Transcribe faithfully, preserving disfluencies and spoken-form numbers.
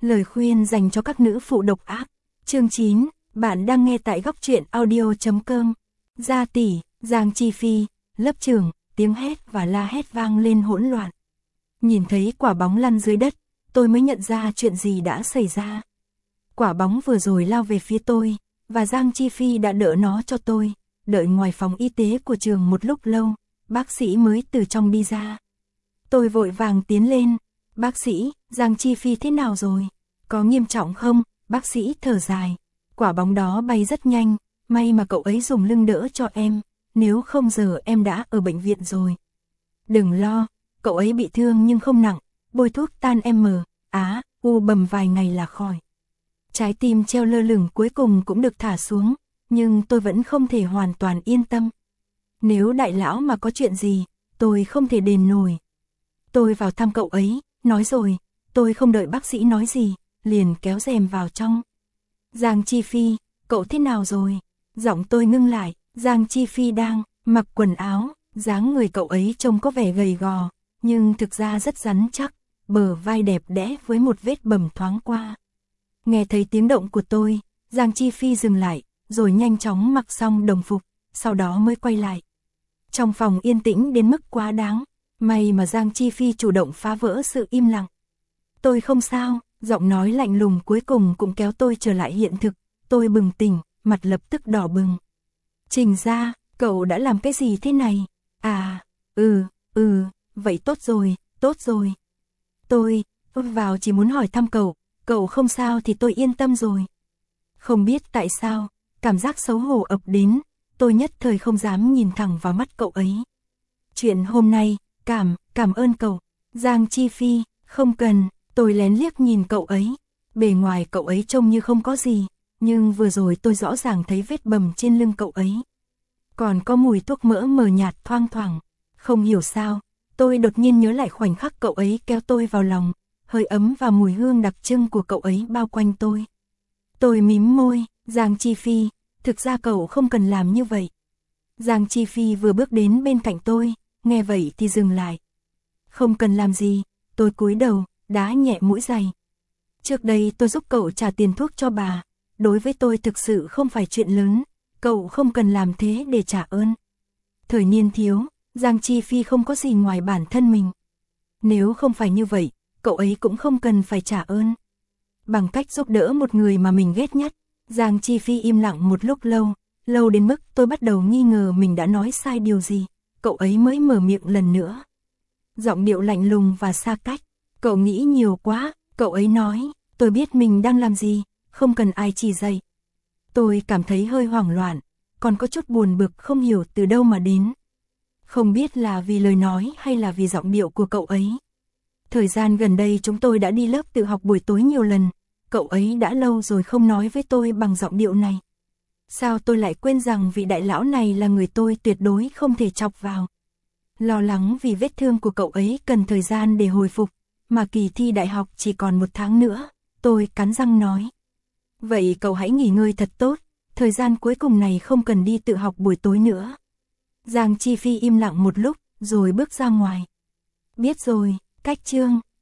Lời khuyên dành cho các nữ phụ độc ác. Chương chín, bạn đang nghe tại góc truyện audio chấm com. Gia tỷ, Giang Chi Phi, lớp trưởng, tiếng hét và la hét vang lên hỗn loạn. Nhìn thấy quả bóng lăn dưới đất, tôi mới nhận ra chuyện gì đã xảy ra. Quả bóng vừa rồi lao về phía tôi, và Giang Chi Phi đã đỡ nó cho tôi. Đợi ngoài phòng y tế của trường một lúc lâu, bác sĩ mới từ trong đi ra. Tôi vội vàng tiến lên. Bác sĩ, Giang Chi Phi thế nào rồi? Có nghiêm trọng không? Bác sĩ thở dài. Quả bóng đó bay rất nhanh, may mà cậu ấy dùng lưng đỡ cho em, nếu không giờ em đã ở bệnh viện rồi. Đừng lo, cậu ấy bị thương nhưng không nặng, bôi thuốc tan em mờ, á, u bầm vài ngày là khỏi. Trái tim treo lơ lửng cuối cùng cũng được thả xuống, nhưng tôi vẫn không thể hoàn toàn yên tâm. Nếu đại lão mà có chuyện gì, tôi không thể đền nổi. Tôi vào thăm cậu ấy, nói rồi, tôi không đợi bác sĩ nói gì, liền kéo rèm vào trong. Giang Chi Phi, cậu thế nào rồi? Giọng tôi ngưng lại, Giang Chi Phi đang mặc quần áo, dáng người cậu ấy trông có vẻ gầy gò, nhưng thực ra rất rắn chắc, bờ vai đẹp đẽ với một vết bầm thoáng qua. Nghe thấy tiếng động của tôi, Giang Chi Phi dừng lại, rồi nhanh chóng mặc xong đồng phục, sau đó mới quay lại. Trong phòng yên tĩnh đến mức quá đáng, may mà Giang Chi Phi chủ động phá vỡ sự im lặng. Tôi không sao, giọng nói lạnh lùng cuối cùng cũng kéo tôi trở lại hiện thực, tôi bừng tỉnh, mặt lập tức đỏ bừng. Trình ra, cậu đã làm cái gì thế này? À, ừ, ừ, vậy tốt rồi, tốt rồi. Tôi, tôi vào chỉ muốn hỏi thăm cậu, cậu không sao thì tôi yên tâm rồi. Không biết tại sao, cảm giác xấu hổ ập đến, tôi nhất thời không dám nhìn thẳng vào mắt cậu ấy. Chuyện hôm nay, cảm, cảm ơn cậu. Giang Chi Phi, không cần, tôi lén liếc nhìn cậu ấy. Bề ngoài cậu ấy trông như không có gì, nhưng vừa rồi tôi rõ ràng thấy vết bầm trên lưng cậu ấy. Còn có mùi thuốc mỡ mờ nhạt thoang thoảng. Không hiểu sao, tôi đột nhiên nhớ lại khoảnh khắc cậu ấy kéo tôi vào lòng, hơi ấm và mùi hương đặc trưng của cậu ấy bao quanh tôi. Tôi mím môi, Giang Chi Phi, thực ra cậu không cần làm như vậy. Giang Chi Phi vừa bước đến bên cạnh tôi, nghe vậy thì dừng lại. Không cần làm gì, tôi cúi đầu, đá nhẹ mũi giày. Trước đây tôi giúp cậu trả tiền thuốc cho bà, đối với tôi thực sự không phải chuyện lớn, cậu không cần làm thế để trả ơn. Thời niên thiếu, Giang Chi Phi không có gì ngoài bản thân mình. Nếu không phải như vậy, cậu ấy cũng không cần phải trả ơn. Bằng cách giúp đỡ một người mà mình ghét nhất, Giang Chi Phi im lặng một lúc lâu, lâu đến mức tôi bắt đầu nghi ngờ mình đã nói sai điều gì, cậu ấy mới mở miệng lần nữa. Giọng điệu lạnh lùng và xa cách, cậu nghĩ nhiều quá, cậu ấy nói, tôi biết mình đang làm gì, không cần ai chỉ dạy. Tôi cảm thấy hơi hoảng loạn, còn có chút buồn bực không hiểu từ đâu mà đến. Không biết là vì lời nói hay là vì giọng điệu của cậu ấy. Thời gian gần đây chúng tôi đã đi lớp tự học buổi tối nhiều lần, cậu ấy đã lâu rồi không nói với tôi bằng giọng điệu này. Sao tôi lại quên rằng vị đại lão này là người tôi tuyệt đối không thể chọc vào. Lo lắng vì vết thương của cậu ấy cần thời gian để hồi phục, mà kỳ thi đại học chỉ còn một tháng nữa, tôi cắn răng nói. Vậy cậu hãy nghỉ ngơi thật tốt, thời gian cuối cùng này không cần đi tự học buổi tối nữa. Giang Chi Phi im lặng một lúc, rồi bước ra ngoài. Biết rồi, cách chương.